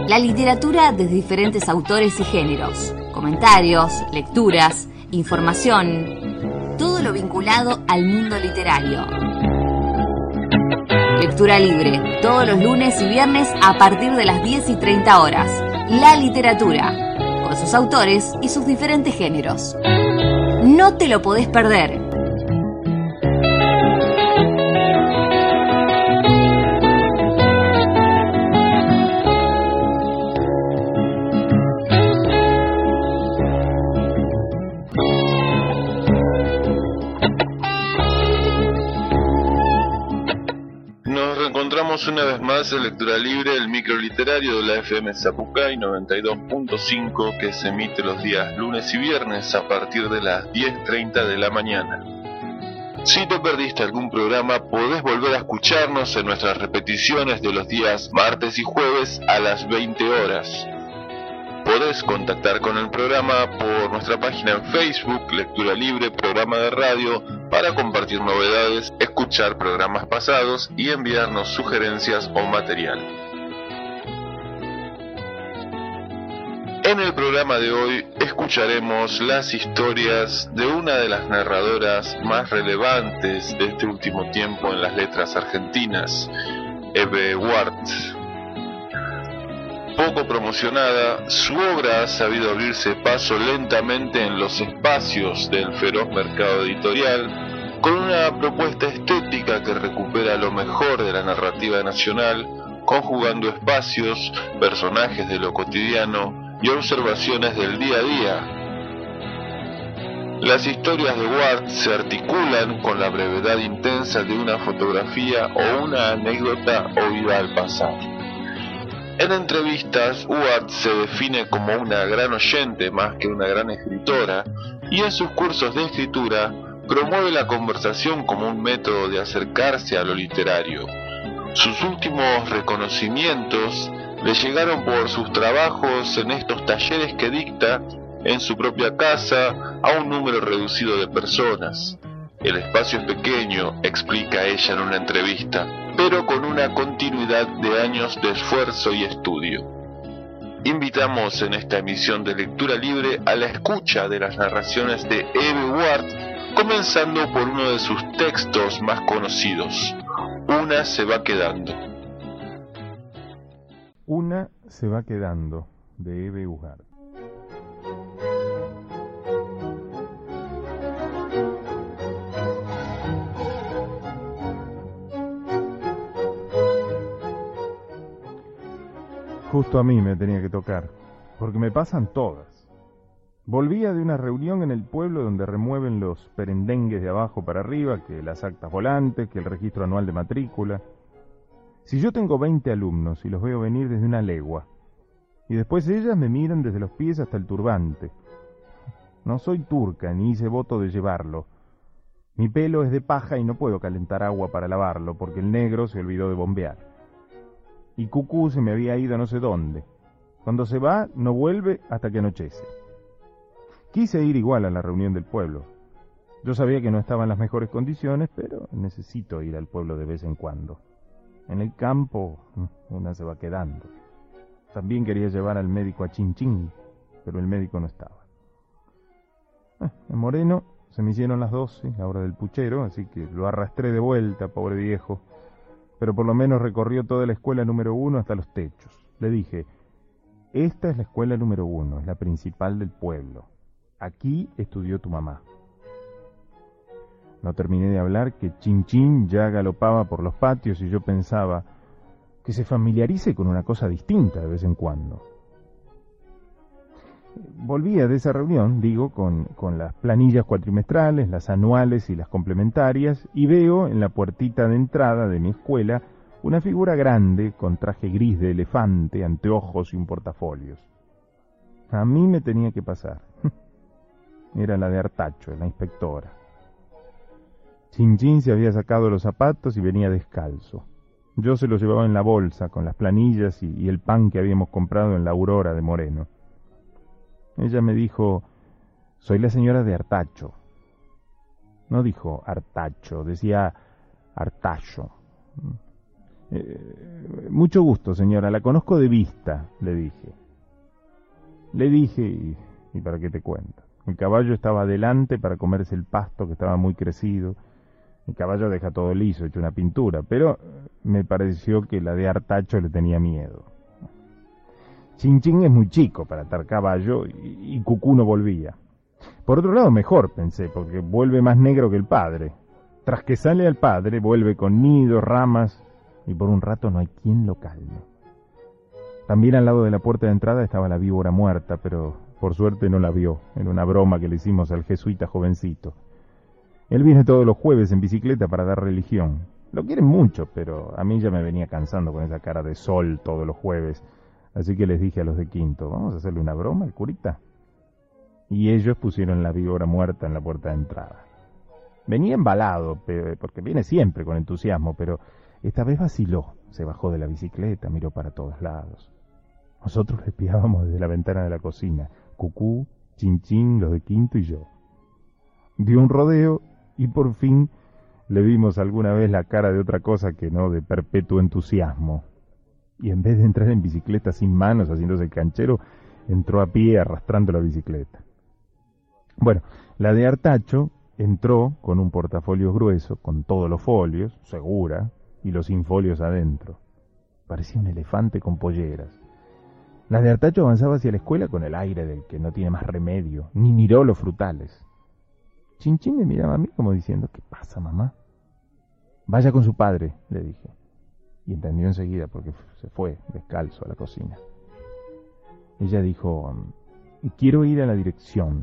La literatura de diferentes autores y géneros, comentarios, lecturas, información, todo lo vinculado al mundo literario. Lectura libre, todos los lunes y viernes a partir de las 10 y 30 horas. La literatura, con sus autores y sus diferentes géneros. No te lo podés perder. Una vez más en Lectura Libre, el microliterario de la FM Zapucay 92.5, que se emite los días lunes y viernes a partir de las 10:30 de la mañana. Si te perdiste algún programa, podés volver a escucharnos en nuestras repeticiones de los días martes y jueves a las 20 horas. Podés contactar con el programa por nuestra página en Facebook, Lectura Libre, programa de radio, para compartir novedades, escuchar programas pasados y enviarnos sugerencias o material. En el programa de hoy escucharemos las historias de una de las narradoras más relevantes de este último tiempo en las letras argentinas, Eve Ward. Poco promocionada, su obra ha sabido abrirse paso lentamente en los espacios del feroz mercado editorial, con una propuesta estética que recupera lo mejor de la narrativa nacional, conjugando espacios, personajes de lo cotidiano y observaciones del día a día. Las historias de Ward se articulan con la brevedad intensa de una fotografía o una anécdota oída al pasar. En entrevistas, Ward se define como una gran oyente más que una gran escritora, y en sus cursos de escritura promueve la conversación como un método de acercarse a lo literario. Sus últimos reconocimientos le llegaron por sus trabajos en estos talleres que dicta en su propia casa a un número reducido de personas. El espacio es pequeño, explica ella en una entrevista, pero con una continuidad de años de esfuerzo y estudio. Invitamos en esta emisión de Lectura Libre a la escucha de las narraciones de Eve Ward, comenzando por uno de sus textos más conocidos, Una se va quedando. Una se va quedando, de Eve Ward. Justo a mí me tenía que tocar, porque me pasan todas. Volvía de una reunión en el pueblo donde remueven los perendengues de abajo para arriba, que las actas volantes, que el registro anual de matrícula. Si yo tengo 20 alumnos y los veo venir desde una legua, y después ellas me miran desde los pies hasta el turbante. No soy turca, ni hice voto de llevarlo. Mi pelo es de paja y no puedo calentar agua para lavarlo, porque el negro se olvidó de bombear. Y Cucú se me había ido a no sé dónde. Cuando se va, no vuelve hasta que anochece. Quise ir igual a la reunión del pueblo. Yo sabía que no estaba en las mejores condiciones, pero necesito ir al pueblo de vez en cuando. En el campo, una se va quedando. También quería llevar al médico a Chinchín, pero el médico no estaba. En Moreno se me hicieron las 12, la hora del puchero, así que lo arrastré de vuelta, pobre viejo. Pero por lo menos recorrió toda la escuela número 1 hasta los techos. Le dije, esta es la escuela número 1, es la principal del pueblo. Aquí estudió tu mamá. No terminé de hablar que Chinchín ya galopaba por los patios y yo pensaba que se familiarice con una cosa distinta de vez en cuando. Volvía de esa reunión, digo, con las planillas cuatrimestrales, las anuales y las complementarias, y veo en la puertita de entrada de mi escuela una figura grande con traje gris de elefante, anteojos y un portafolios. A mí me tenía que pasar. Era la de Artacho, la inspectora. Chinchín se había sacado los zapatos y venía descalzo. Yo se los llevaba en la bolsa con las planillas y el pan que habíamos comprado en la Aurora de Moreno. Ella me dijo, soy la señora de Artacho. No dijo Artacho, decía Artacho. Mucho gusto, señora, la conozco de vista, le dije. Y para qué te cuento. El caballo estaba adelante para comerse el pasto que estaba muy crecido. El caballo deja todo liso, hecho una pintura, pero me pareció que la de Artacho le tenía miedo. Chinchín es muy chico para atar caballo y Cucú no volvía. Por otro lado, mejor, pensé, porque vuelve más negro que el padre. Tras que sale al padre, vuelve con nidos, ramas, y por un rato no hay quien lo calme. También al lado de la puerta de entrada estaba la víbora muerta, pero por suerte no la vio, en una broma que le hicimos al jesuita jovencito. Él viene todos los jueves en bicicleta para dar religión. Lo quieren mucho, pero a mí ya me venía cansando con esa cara de sol todos los jueves. Así que les dije a los de quinto, ¿vamos a hacerle una broma al curita? Y ellos pusieron la víbora muerta en la puerta de entrada. Venía embalado, porque viene siempre con entusiasmo, pero esta vez vaciló. Se bajó de la bicicleta, miró para todos lados. Nosotros le espiábamos desde la ventana de la cocina. Cucú, Chinchín, los de quinto y yo. Dio un rodeo y por fin le vimos alguna vez la cara de otra cosa que no de perpetuo entusiasmo. Y en vez de entrar en bicicleta sin manos, haciéndose el canchero, entró a pie arrastrando la bicicleta. Bueno, la de Artacho entró con un portafolio grueso, con todos los folios, segura, y los sin folios adentro. Parecía un elefante con polleras. La de Artacho avanzaba hacia la escuela con el aire del que no tiene más remedio, ni miró los frutales. Chinchín me miraba a mí como diciendo, ¿qué pasa, mamá? Vaya con su padre, le dije. Y entendió enseguida porque se fue descalzo a la cocina. Ella dijo, quiero ir a la dirección.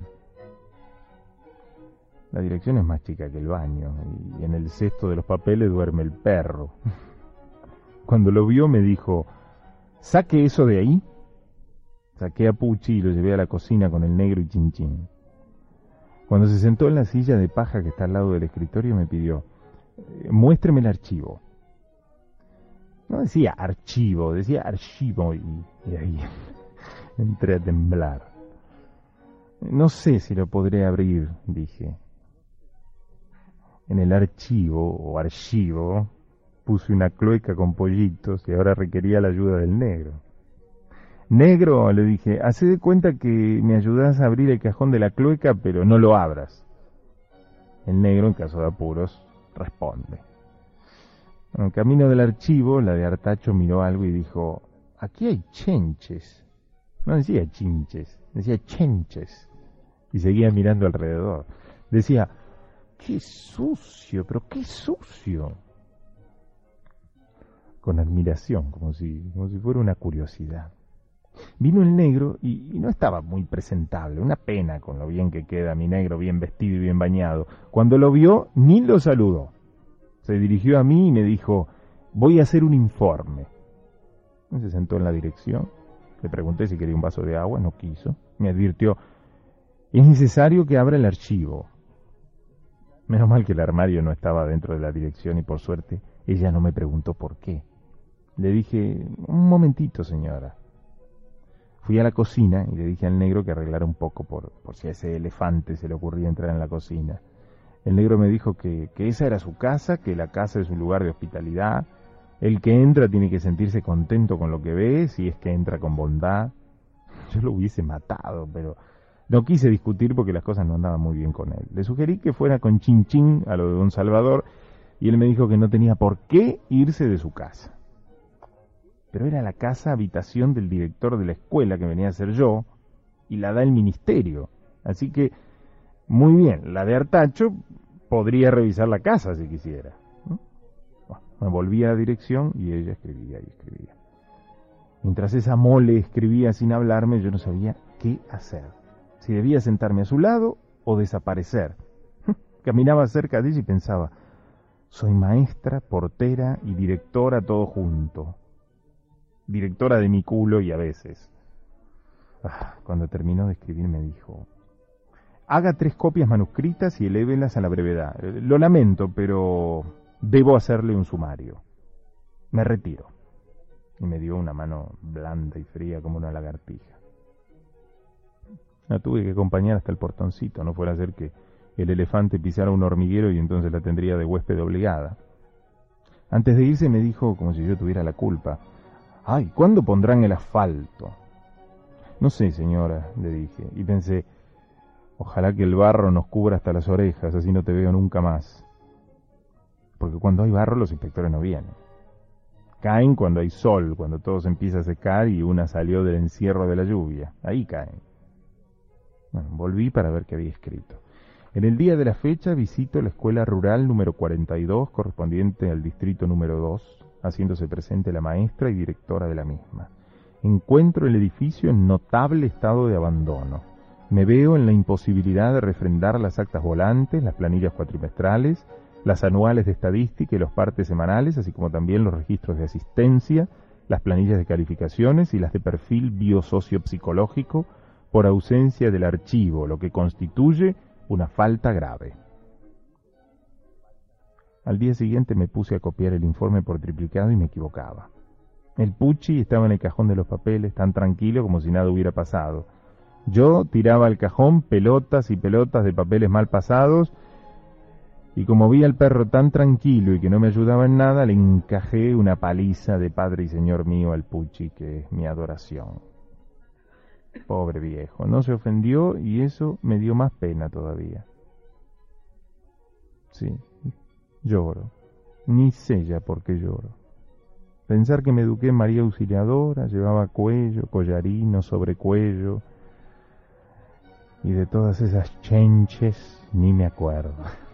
La dirección es más chica que el baño y en el cesto de los papeles duerme el perro. Cuando lo vio me dijo, saque eso de ahí. Saqué a Puchi y lo llevé a la cocina con el negro y Chinchín. Cuando se sentó en la silla de paja que está al lado del escritorio me pidió, muéstreme el archivo. No decía archivo, decía archivo y ahí entré a temblar. No sé si lo podré abrir, dije. En el archivo puse una cloaca con pollitos y ahora requería la ayuda del negro. Negro, le dije, hacé de cuenta que me ayudás a abrir el cajón de la cloaca, pero no lo abras. El negro, en caso de apuros, responde. En camino del archivo, la de Artacho miró algo y dijo, aquí hay chenches. No decía chinches, decía chenches. Y seguía mirando alrededor. Decía, ¡qué sucio, pero qué sucio! Con admiración, como si fuera una curiosidad. Vino el negro y no estaba muy presentable, una pena con lo bien que queda mi negro, bien vestido y bien bañado. Cuando lo vio, ni lo saludó. Se dirigió a mí y me dijo, voy a hacer un informe. Se sentó en la dirección, le pregunté si quería un vaso de agua, no quiso. Me advirtió, es necesario que abra el archivo. Menos mal que el armario no estaba dentro de la dirección y por suerte ella no me preguntó por qué. Le dije, un momentito, señora. Fui a la cocina y le dije al negro que arreglara un poco por si a ese elefante se le ocurría entrar en la cocina. El negro me dijo que esa era su casa, que la casa es un lugar de hospitalidad. El que entra tiene que sentirse contento con lo que ve, si es que entra con bondad. Yo lo hubiese matado, pero no quise discutir porque las cosas no andaban muy bien con él. Le sugerí que fuera con Chinchín a lo de don Salvador y él me dijo que no tenía por qué irse de su casa. Pero era la casa habitación del director de la escuela que venía a ser yo y la da el ministerio. Así que, muy bien, la de Artacho podría revisar la casa si quisiera. Bueno, me volví a la dirección y ella escribía y escribía. Mientras esa mole escribía sin hablarme, yo no sabía qué hacer. Si debía sentarme a su lado o desaparecer. Caminaba cerca de ella y pensaba, soy maestra, portera y directora todo junto. Directora de mi culo y a veces. Cuando terminó de escribir me dijo, haga 3 copias manuscritas y elévelas a la brevedad. Lo lamento, pero debo hacerle un sumario. Me retiro. Y me dio una mano blanda y fría como una lagartija. La tuve que acompañar hasta el portoncito, no fuera a ser que el elefante pisara un hormiguero y entonces la tendría de huésped obligada. Antes de irse me dijo, como si yo tuviera la culpa: «Ay, ¿cuándo pondrán el asfalto?». «No sé, señora», le dije, y pensé: «Ojalá que el barro nos cubra hasta las orejas, así no te veo nunca más». Porque cuando hay barro los inspectores no vienen. Caen cuando hay sol, cuando todo se empieza a secar y una salió del encierro de la lluvia. Ahí caen. Bueno, volví para ver qué había escrito. En el día de la fecha visito la escuela rural número 42, correspondiente al distrito número 2, haciéndose presente la maestra y directora de la misma. Encuentro el edificio en notable estado de abandono. Me veo en la imposibilidad de refrendar las actas volantes, las planillas cuatrimestrales, las anuales de estadística y los partes semanales, así como también los registros de asistencia, las planillas de calificaciones y las de perfil biosociopsicológico, por ausencia del archivo, lo que constituye una falta grave. Al día siguiente me puse a copiar el informe por triplicado y me equivocaba. El Pucci estaba en el cajón de los papeles, tan tranquilo como si nada hubiera pasado. Yo tiraba al cajón pelotas y pelotas de papeles mal pasados, y como vi al perro tan tranquilo y que no me ayudaba en nada, le encajé una paliza de padre y señor mío al Pucci, que es mi adoración. Pobre viejo, no se ofendió y eso me dio más pena todavía. Sí, lloro. Ni sé ya por qué lloro. Pensar que me eduqué en María Auxiliadora, llevaba cuello, collarino, sobrecuello, y de todas esas chenches ni me acuerdo.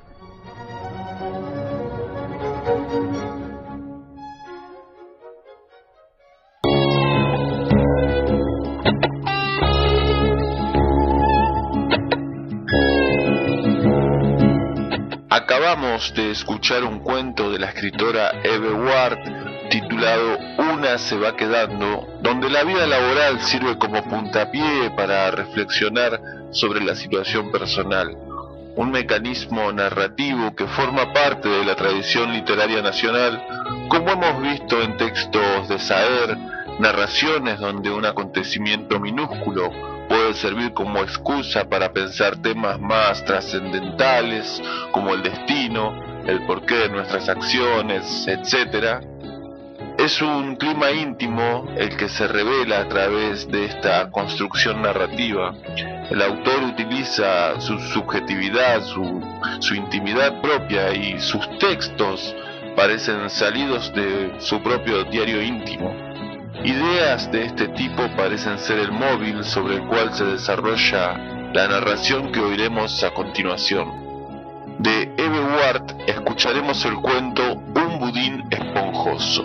Acabamos de escuchar un cuento de la escritora Eve Ward titulado Una se va quedando, donde la vida laboral sirve como puntapié para reflexionar sobre la situación personal, un mecanismo narrativo que forma parte de la tradición literaria nacional, como hemos visto en textos de Saer, narraciones donde un acontecimiento minúsculo puede servir como excusa para pensar temas más trascendentales como el destino, el porqué de nuestras acciones, etc. Es un clima íntimo el que se revela a través de esta construcción narrativa. El autor utiliza su subjetividad, su intimidad propia, y sus textos parecen salidos de su propio diario íntimo. Ideas de este tipo parecen ser el móvil sobre el cual se desarrolla la narración que oiremos a continuación. De Eve Ward escucharemos el cuento Un budín esponjoso.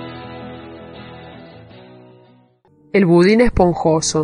El budín esponjoso.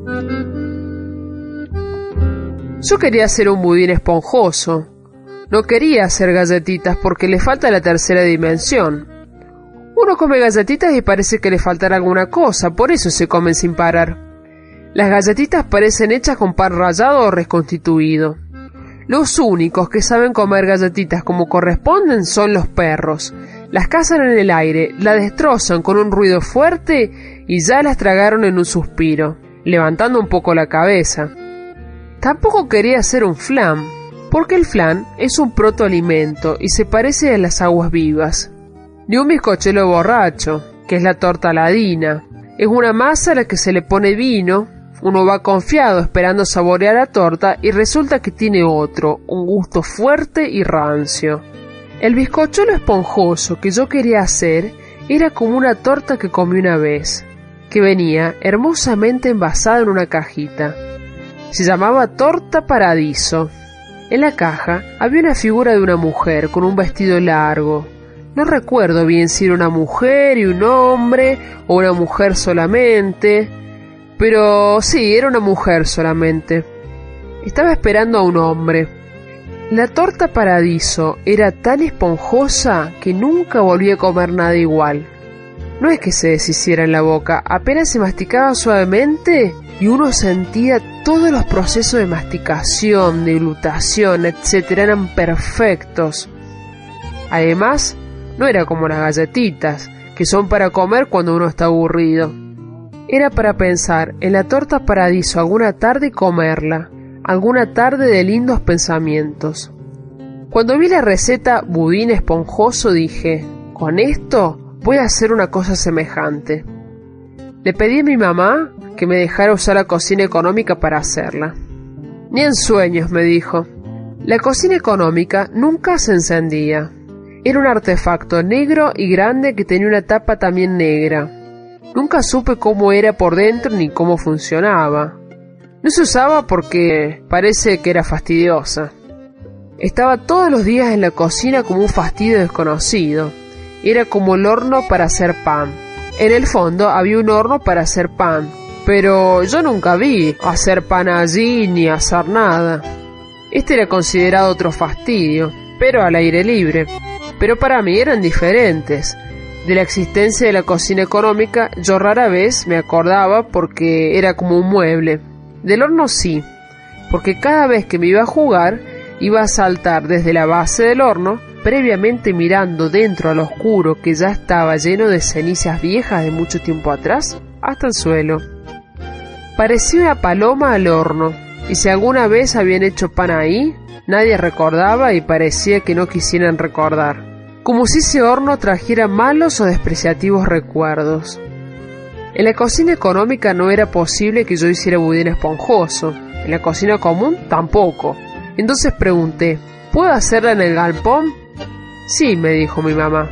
Yo quería hacer un budín esponjoso. No quería hacer galletitas porque le falta la tercera dimensión. Uno come galletitas y parece que le faltará alguna cosa, por eso se comen sin parar. Las galletitas parecen hechas con pan rallado o reconstituido. Los únicos que saben comer galletitas como corresponden son los perros. Las cazan en el aire, la destrozan con un ruido fuerte y ya las tragaron en un suspiro, levantando un poco la cabeza. Tampoco quería hacer un flan, porque el flan es un protoalimento y se parece a las aguas vivas. Ni un bizcochuelo borracho, que es la torta ladina. Es una masa a la que se le pone vino. Uno va confiado esperando saborear la torta y resulta que tiene otro, un gusto fuerte y rancio. El bizcochuelo esponjoso que yo quería hacer era como una torta que comí una vez, que venía hermosamente envasada en una cajita. Se llamaba Torta Paradiso. En la caja había una figura de una mujer con un vestido largo. No recuerdo bien si era una mujer y un hombre, o una mujer solamente, pero sí, era una mujer solamente. Estaba esperando a un hombre. La torta Paradiso era tan esponjosa que nunca volví a comer nada igual. No es que se deshiciera en la boca, apenas se masticaba suavemente y uno sentía todos los procesos de masticación, de glutación, etc. eran perfectos. Además, no era como las galletitas, que son para comer cuando uno está aburrido. Era para pensar en la torta Paradiso alguna tarde y comerla, alguna tarde de lindos pensamientos. Cuando vi la receta budín esponjoso dije, con esto voy a hacer una cosa semejante. Le pedí a mi mamá que me dejara usar la cocina económica para hacerla. Ni en sueños, me dijo. La cocina económica nunca se encendía. Era un artefacto negro y grande que tenía una tapa también negra. Nunca supe cómo era por dentro ni cómo funcionaba. No se usaba porque parece que era fastidiosa. Estaba todos los días en la cocina como un fastidio desconocido. Era como el horno para hacer pan. En el fondo había un horno para hacer pan, pero yo nunca vi hacer pan allí ni asar nada. Este era considerado otro fastidio, pero al aire libre. Pero para mí eran diferentes. De la existencia de la cocina económica yo rara vez me acordaba porque era como un mueble. Del horno sí, porque cada vez que me iba a jugar iba a saltar desde la base del horno, previamente mirando dentro al oscuro que ya estaba lleno de cenizas viejas de mucho tiempo atrás, hasta el suelo. Parecía una paloma al horno, y si alguna vez habían hecho pan ahí, nadie recordaba y parecía que no quisieran recordar, como si ese horno trajera malos o despreciativos recuerdos. En la cocina económica no era posible que yo hiciera budín esponjoso, en la cocina común tampoco. Entonces pregunté, ¿puedo hacerla en el galpón? Sí, me dijo mi mamá.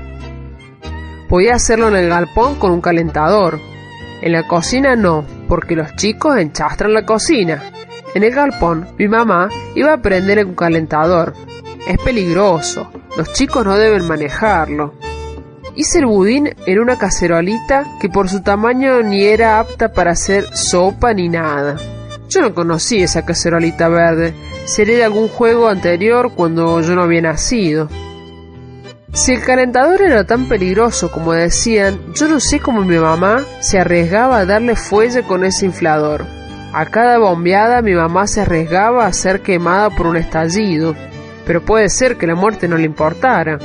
Podía hacerlo en el galpón con un calentador. En la cocina no, porque los chicos enchastran la cocina. En el galpón, mi mamá iba a prender un calentador. Es peligroso, los chicos no deben manejarlo. Hice el budín en una cacerolita que por su tamaño ni era apta para hacer sopa ni nada. Yo no conocí esa cacerolita verde. Sería de algún juego anterior cuando yo no había nacido. Si el calentador era tan peligroso como decían, yo no sé cómo mi mamá se arriesgaba a darle fuelle con ese inflador. A cada bombeada mi mamá se arriesgaba a ser quemada por un estallido, pero puede ser que la muerte no le importara.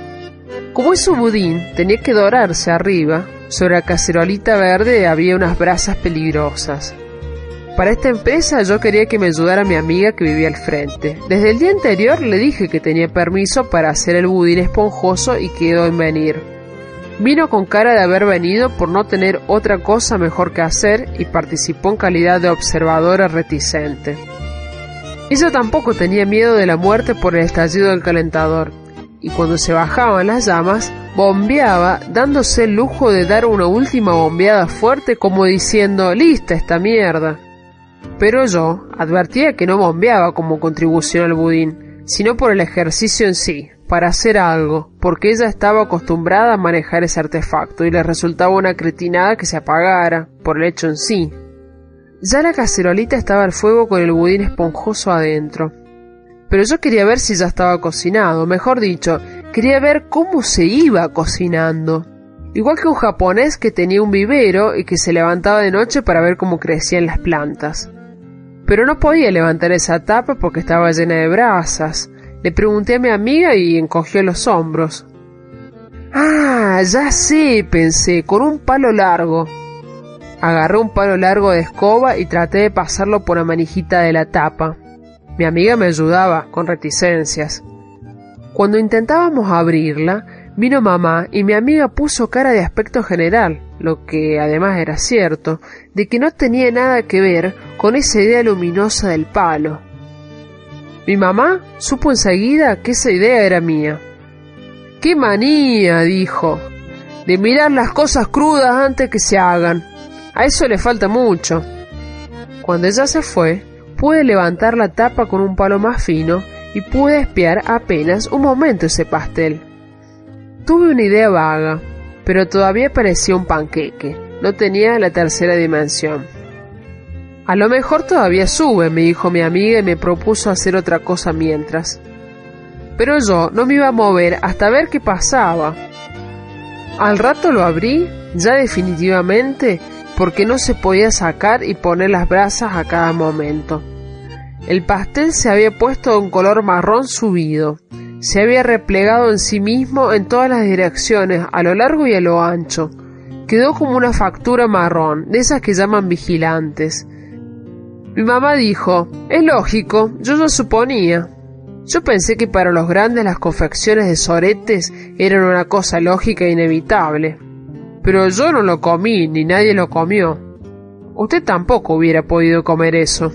Como ese budín tenía que dorarse arriba, sobre la cacerolita verde había unas brasas peligrosas. Para esta empresa yo quería que me ayudara mi amiga que vivía al frente. Desde el día anterior le dije que tenía permiso para hacer el budín esponjoso y quedó en venir. Vino con cara de haber venido por no tener otra cosa mejor que hacer y participó en calidad de observadora reticente. Ella tampoco tenía miedo de la muerte por el estallido del calentador, y cuando se bajaban las llamas, bombeaba dándose el lujo de dar una última bombeada fuerte como diciendo «¡Lista esta mierda!». Pero yo advertía que no bombeaba como contribución al budín, sino por el ejercicio en sí, para hacer algo, porque ella estaba acostumbrada a manejar ese artefacto y le resultaba una cretinada que se apagara, por el hecho en sí. Ya la cacerolita estaba al fuego con el budín esponjoso adentro. Pero yo quería ver si ya estaba cocinado, mejor dicho, quería ver cómo se iba cocinando. Igual que un japonés que tenía un vivero y que se levantaba de noche para ver cómo crecían las plantas. Pero no podía levantar esa tapa porque estaba llena de brasas. Le pregunté a mi amiga y encogió los hombros. «Ah, ya sé», pensé, «con un palo largo». Agarré un palo largo de escoba y traté de pasarlo por la manijita de la tapa. Mi amiga me ayudaba, con reticencias. Cuando intentábamos abrirla, vino mamá y mi amiga puso cara de aspecto general, lo que además era cierto, de que no tenía nada que ver con esa idea luminosa del palo. Mi mamá supo enseguida que esa idea era mía. «¡Qué manía!», dijo, «de mirar las cosas crudas antes que se hagan. A eso le falta mucho». Cuando ella se fue, pude levantar la tapa con un palo más fino y pude espiar apenas un momento ese pastel. Tuve una idea vaga, pero todavía parecía un panqueque, no tenía la tercera dimensión. «A lo mejor todavía sube», me dijo mi amiga y me propuso hacer otra cosa mientras. Pero yo no me iba a mover hasta ver qué pasaba. Al rato lo abrí, ya definitivamente, porque no se podía sacar y poner las brasas a cada momento. El pastel se había puesto de un color marrón subido. Se había replegado en sí mismo en todas las direcciones, a lo largo y a lo ancho. Quedó como una factura marrón, de esas que llaman vigilantes. Mi mamá dijo, «Es lógico, yo lo suponía». Yo pensé que para los grandes las confecciones de soretes eran una cosa lógica e inevitable. Pero yo no lo comí, ni nadie lo comió. Usted tampoco hubiera podido comer eso.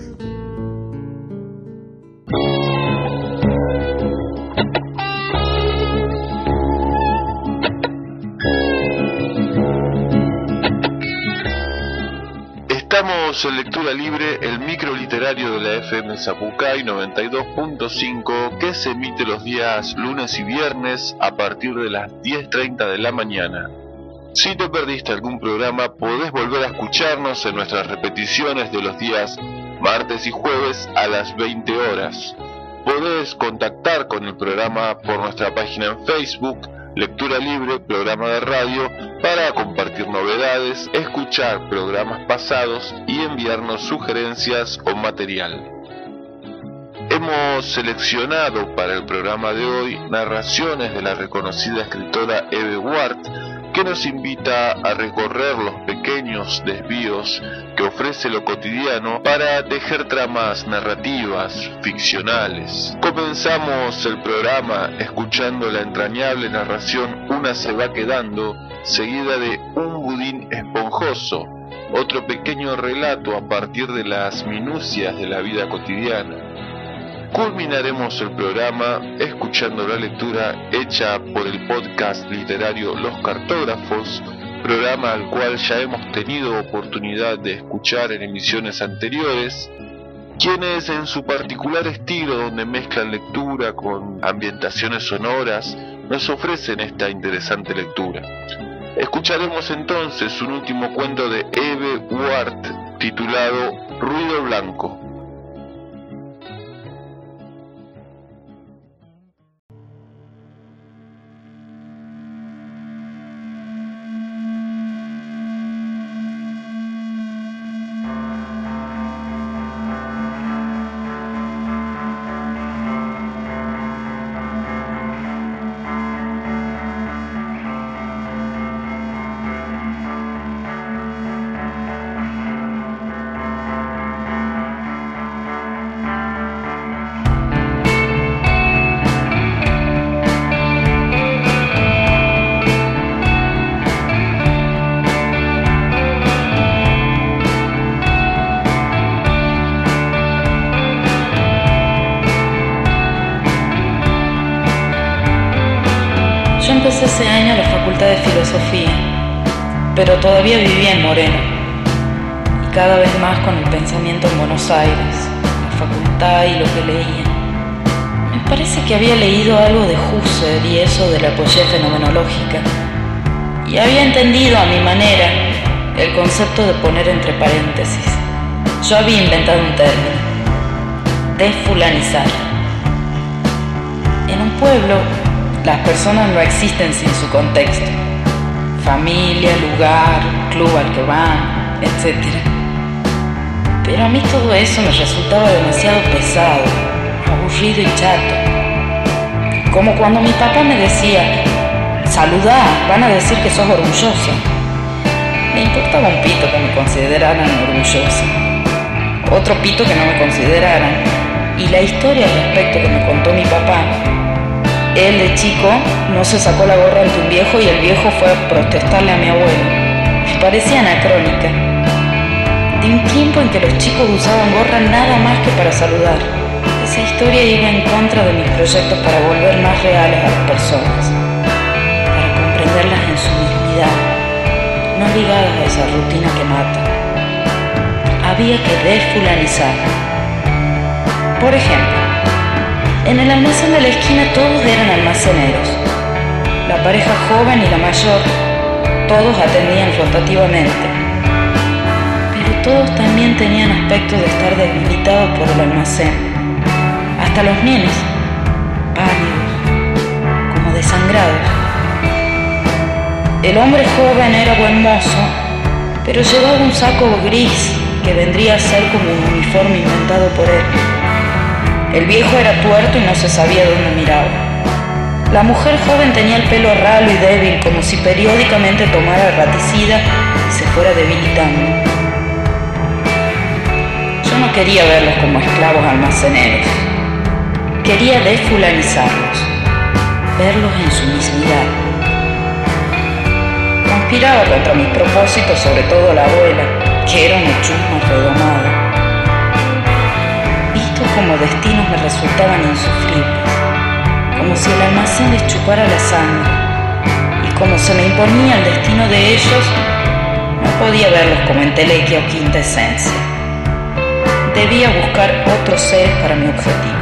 Estamos en Lectura Libre, el micro literario de la FM Zapucay 92.5, que se emite los días lunes y viernes a partir de las 10:30 de la mañana. Si te perdiste algún programa, podés volver a escucharnos en nuestras repeticiones de los días martes y jueves a las 20 horas. Podés contactar con el programa por nuestra página en Facebook, Lectura Libre, programa de radio, para compartir novedades, escuchar programas pasados y enviarnos sugerencias o material. Hemos seleccionado para el programa de hoy narraciones de la reconocida escritora Eve Ward, que nos invita a recorrer los pequeños desvíos que ofrece lo cotidiano para tejer tramas narrativas, ficcionales. Comenzamos el programa escuchando la entrañable narración Una se va quedando, seguida de Un budín esponjoso, otro pequeño relato a partir de las minucias de la vida cotidiana. Culminaremos el programa escuchando la lectura hecha por el podcast literario Los Cartógrafos, programa al cual ya hemos tenido oportunidad de escuchar en emisiones anteriores, quienes en su particular estilo, donde mezclan lectura con ambientaciones sonoras, nos ofrecen esta interesante lectura. Escucharemos entonces un último cuento de Eve Ward titulado Ruido Blanco. Yo empecé ese año la Facultad de Filosofía, pero todavía vivía en Moreno, y cada vez más con el pensamiento en Buenos Aires, la facultad y lo que leía. Me parece que había leído algo de Husserl y eso de la poesía fenomenológica, y había entendido a mi manera el concepto de poner entre paréntesis. Yo había inventado un término: desfulanizar. En un pueblo, las personas no existen sin su contexto: familia, lugar, club al que van, etc. Pero a mí todo eso me resultaba demasiado pesado, aburrido y chato. Como cuando mi papá me decía: saludá, van a decir que sos orgullosa. Me importaba un pito que me consideraran orgullosa, otro pito que no me consideraran. Y la historia al respecto que me contó mi papá: él de chico no se sacó la gorra ante un viejo y el viejo fue a protestarle a mi abuelo. Me parecía anacrónica, de un tiempo en que los chicos usaban gorra nada más que para saludar. Esa historia iba en contra de mis proyectos para volver más reales a las personas, para comprenderlas en su mismidad, no ligadas a esa rutina que mata. Había que desfulanizar. Por ejemplo, en el almacén de la esquina todos eran almaceneros. La pareja joven y la mayor, todos atendían rotativamente. Pero todos también tenían aspecto de estar debilitados por el almacén. Hasta los nenes, pálidos, como desangrados. El hombre joven era buen mozo, pero llevaba un saco gris que vendría a ser como un uniforme inventado por él. El viejo era tuerto y no se sabía dónde miraba. La mujer joven tenía el pelo ralo y débil, como si periódicamente tomara raticida y se fuera debilitando. Yo no quería verlos como esclavos almaceneros. quería desfulanizarlos, verlos en su mismidad. Conspiraba contra mis propósitos, sobre todo la abuela, que era una chusma redomada. Vistos como destinos me resultaban insufribles, como si el almacén les chupara la sangre, y como se me imponía el destino de ellos, no podía verlos como entelequia o quinta esencia. Debía buscar otros seres para mi objetivo.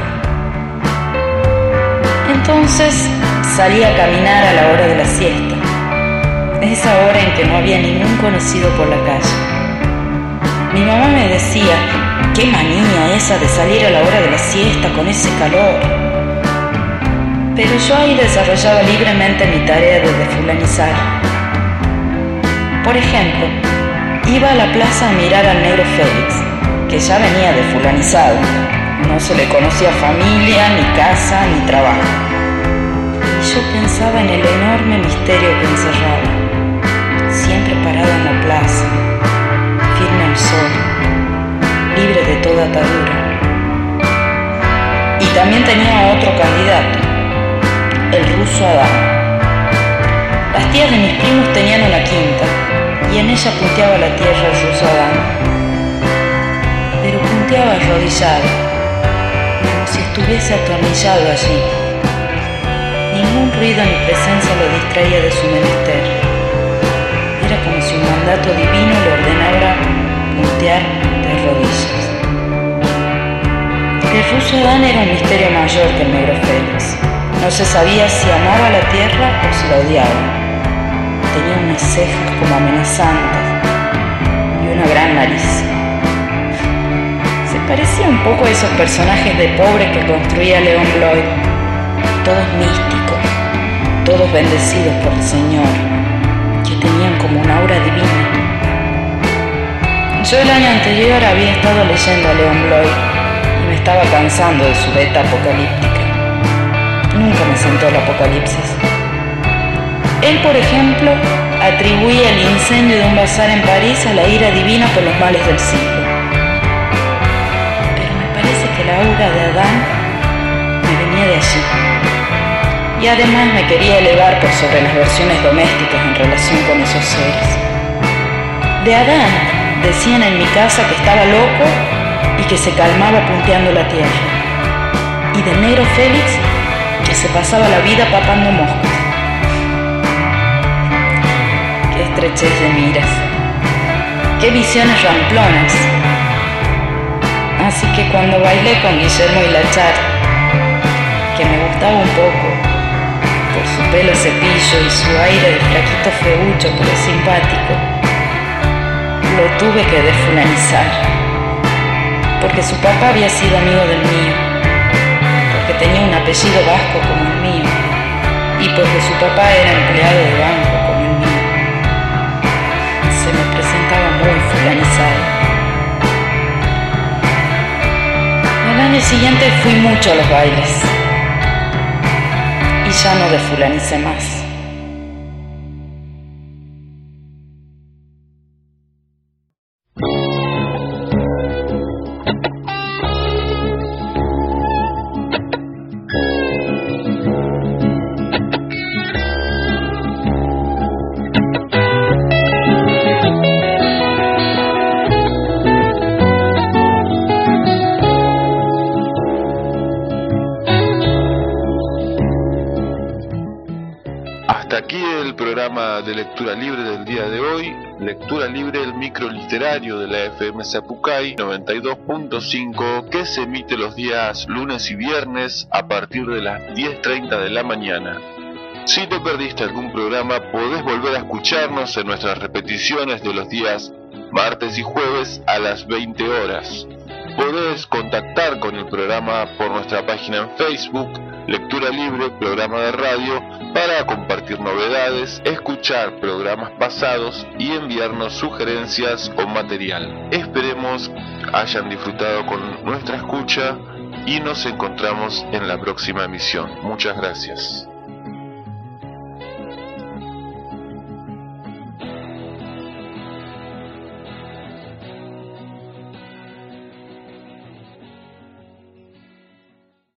Entonces salí a caminar a la hora de la siesta, esa hora en que no había ningún conocido por la calle. Mi mamá me decía, qué manía esa de salir a la hora de la siesta con ese calor. Pero yo ahí desarrollaba libremente mi tarea de desfulanizar. Por ejemplo, iba a la plaza a mirar al negro Félix, que ya venía desfulanizado. No se le conocía familia, ni casa, ni trabajo. Y yo pensaba en el enorme misterio que encerraba, siempre parado en la plaza, firme al sol, libre de toda atadura. Y también tenía otro candidato, el ruso Adán. Las tías de mis primos tenían una quinta, y en ella punteaba la tierra el ruso Adán. Pero punteaba arrodillado, como si estuviese atornillado allí. Ningún ruido ni presencia lo distraía de su menester. Era como si un mandato divino le ordenara puntear de rodillas. El ruso Adán era un misterio mayor que el negro Félix. No se sabía si amaba la tierra o si la odiaba. Tenía unas cejas como amenazantes y una gran nariz. Se parecía un poco a esos personajes de pobre que construía Leon Bloy, todos místicos, todos bendecidos por el Señor, que tenían como un aura divina. Yo el año anterior había estado leyendo a Leon Bloy y me estaba cansando de su beta apocalíptica. Nunca me sentó el apocalipsis. Él, por ejemplo, atribuía el incendio de un bazar en París a la ira divina por los males del siglo. Pero me parece que la aura de Adán me venía de allí. Y además me quería elevar por sobre las versiones domésticas en relación con esos seres. De Adán decían en mi casa que estaba loco y que se calmaba punteando la tierra. Y del negro Félix, que se pasaba la vida papando moscas. Qué estrechez de miras, qué visiones ramplonas. Así que cuando bailé con Guillermo y Lachar, que me gustaba un poco, por su pelo cepillo y su aire de flaquito feucho pero simpático, lo tuve que desfulanizar, porque su papá había sido amigo del mío, porque tenía un apellido vasco como el mío, y porque su papá era empleado de banco como el mío. Se me presentaba muy fulanizado. El año siguiente fui mucho a los bailes y ya no desfulanicé más. Hasta aquí el programa de lectura libre del día de hoy. Lectura libre, el microliterario de la FM Zapucay 92.5, que se emite los días lunes y viernes a partir de las 10:30 de la mañana. Si te perdiste algún programa, podés volver a escucharnos en nuestras repeticiones de los días martes y jueves a las 20 horas. Podés contactar con el programa por nuestra página en Facebook, Lectura Libre, programa de radio, para compartir novedades, escuchar programas pasados y enviarnos sugerencias o material. Esperemos hayan disfrutado con nuestra escucha y nos encontramos en la próxima emisión. Muchas gracias.